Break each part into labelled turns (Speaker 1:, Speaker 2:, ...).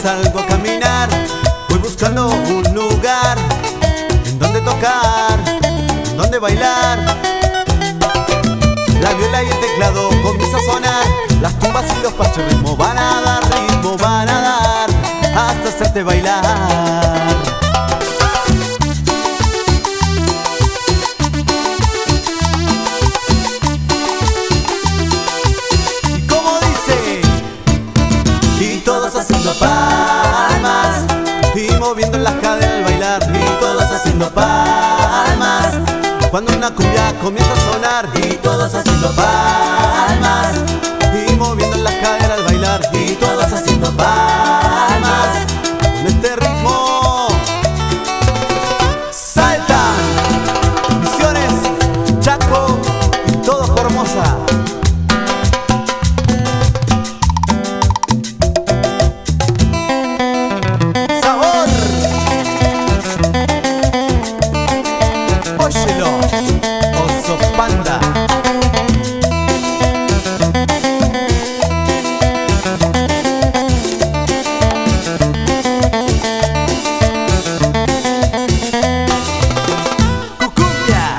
Speaker 1: salgo a caminar, voy buscando un lugar en donde tocar, en donde bailar. La viola y el teclado comienza a sonar, las tumbas y los parches ritmo van a dar, ritmo van a dar, hasta hacerte bailar. Y como dice, y todos haciendo palmas y moviendo las caderas al bailar, y todos haciendo palmas cuando una cumbia comienza a sonar, y todos haciendo palmas y moviendo las caderas al bailar, y todos haciendo palmas con este ritmo. Saltan Misiones, Chaco y todo Formosa. Óyelo, Oso Panda. Cucumbia.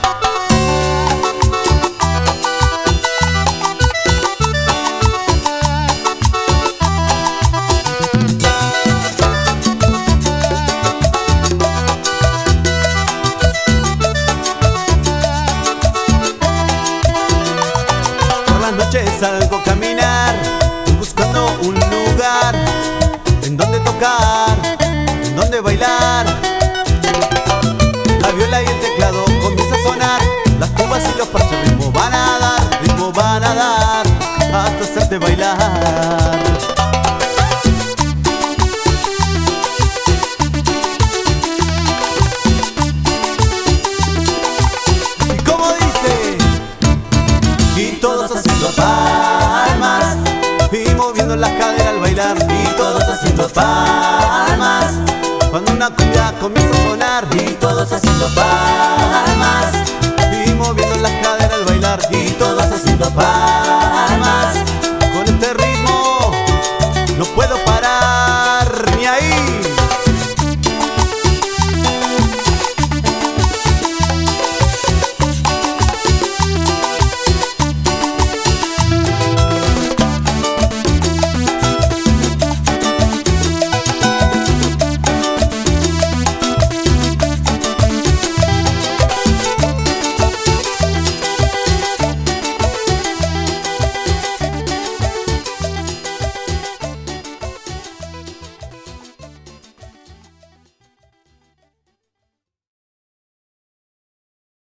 Speaker 1: Salgo a caminar, buscando un lugar en donde tocar, en donde bailar. La viola y el teclado comienza a sonar, las tumbas y los parches ritmo van a dar, ritmo van a dar, hasta hacerte bailar. Y como dice, y todos haciendo palmas y moviendo las caderas al bailar, y todos haciendo palmas cuando una cumbia comienza a sonar, y todos haciendo palmas y moviendo las caderas al bailar, y todos haciendo palmas.